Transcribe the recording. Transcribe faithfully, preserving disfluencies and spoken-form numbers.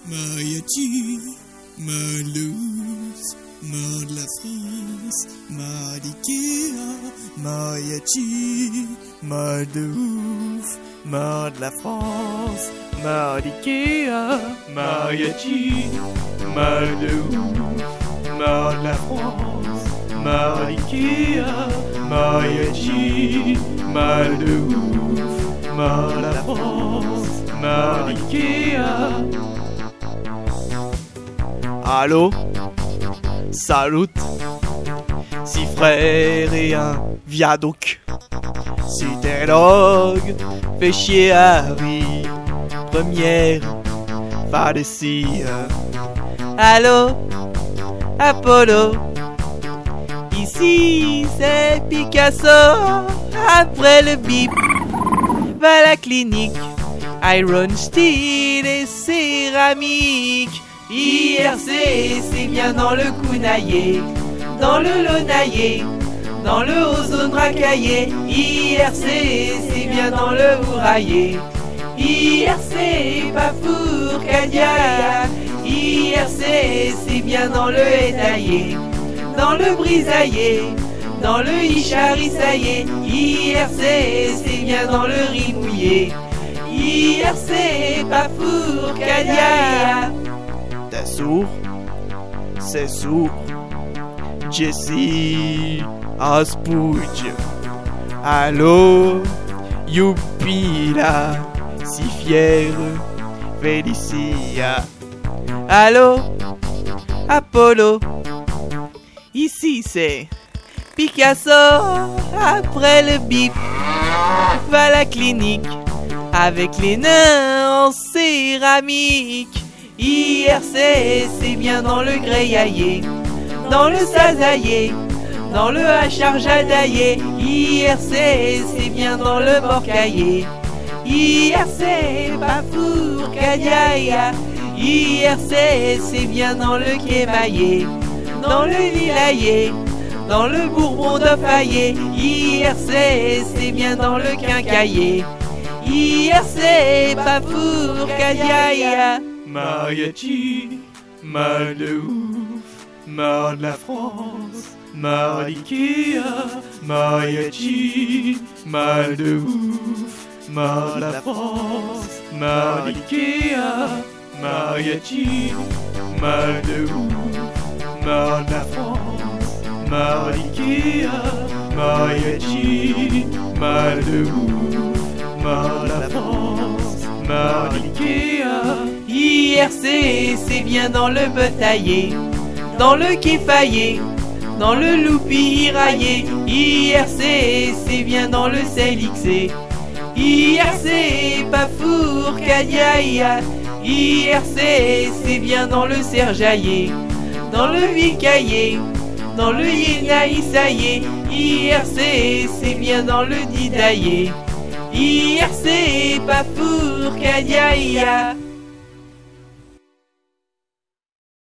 Mariachi, Malouz, Mar de la France, Mar d'Ikea, Mariachi, Mar de ouf, Mar de la France, Mar d'Ikea, Mariachi, Mar de ouf, Mar de la France, Mar d'Ikea, Mariachi, Mar de ouf, Mar de la France, Mar d'Ikea. Allô? Salut! Six frères et un viaduc. Si tes dogs fait chier Harry, première, va d'ici. Allô? Apollo? Ici c'est Picasso. Après le bip, va à la clinique. Iron, steel et céramique. I R C, c'est bien dans le counaillé, dans le lonaillé, dans le ozone racaillé. I R C, c'est bien dans le ouraillé. I R C, Pafour, Cadia. I R C, c'est bien dans le étaillé, dans le brisaillé, dans le icharissaillé. I R C, c'est bien dans le riz mouillé. I R C, Pafour, Cadia. T'es sourd? C'est sourd. Jessie Aspouge. Allô? Youpi là, si fier, Félicia. Allô? Apollo? Ici c'est Picasso. Après le bip, va à la clinique avec les nains en céramique. I R C, c'est bien dans le gréaillé, dans le sazaillé, dans le hacharjadaillé. I R C, c'est bien dans le borcaillé. I R C, Pafour, Cadiaïa. I R C, c'est bien dans le quémaillé, dans le lilaillé, dans le bourbon d'Offaillé. I R C, c'est bien dans le quincaillé. I R C, Pafour, Cadiaïa. Mariachi, Mar de ouf, Mar de la France, Mar d'Ikea. Mariachi, Mar de ouf, Mar de la France, Mar d'Ikea. Mariachi, Mar de ouf, Mar de la France, Mar d'Ikea. Mariachi, Mar de ouf, Mar de la France, Mar d'Ikea. I R C, c'est bien dans le betaillé, dans le kéfaillé, dans le loupi raillé. I R C, c'est bien dans le célixé. I R C, Pafour, Cadiaïa. I R C, c'est bien dans le serjaillé, dans le vicaillé, dans le yénaïsaillé. I R C, c'est bien dans le didaillé. I R C, Pafour, Cadiaïa.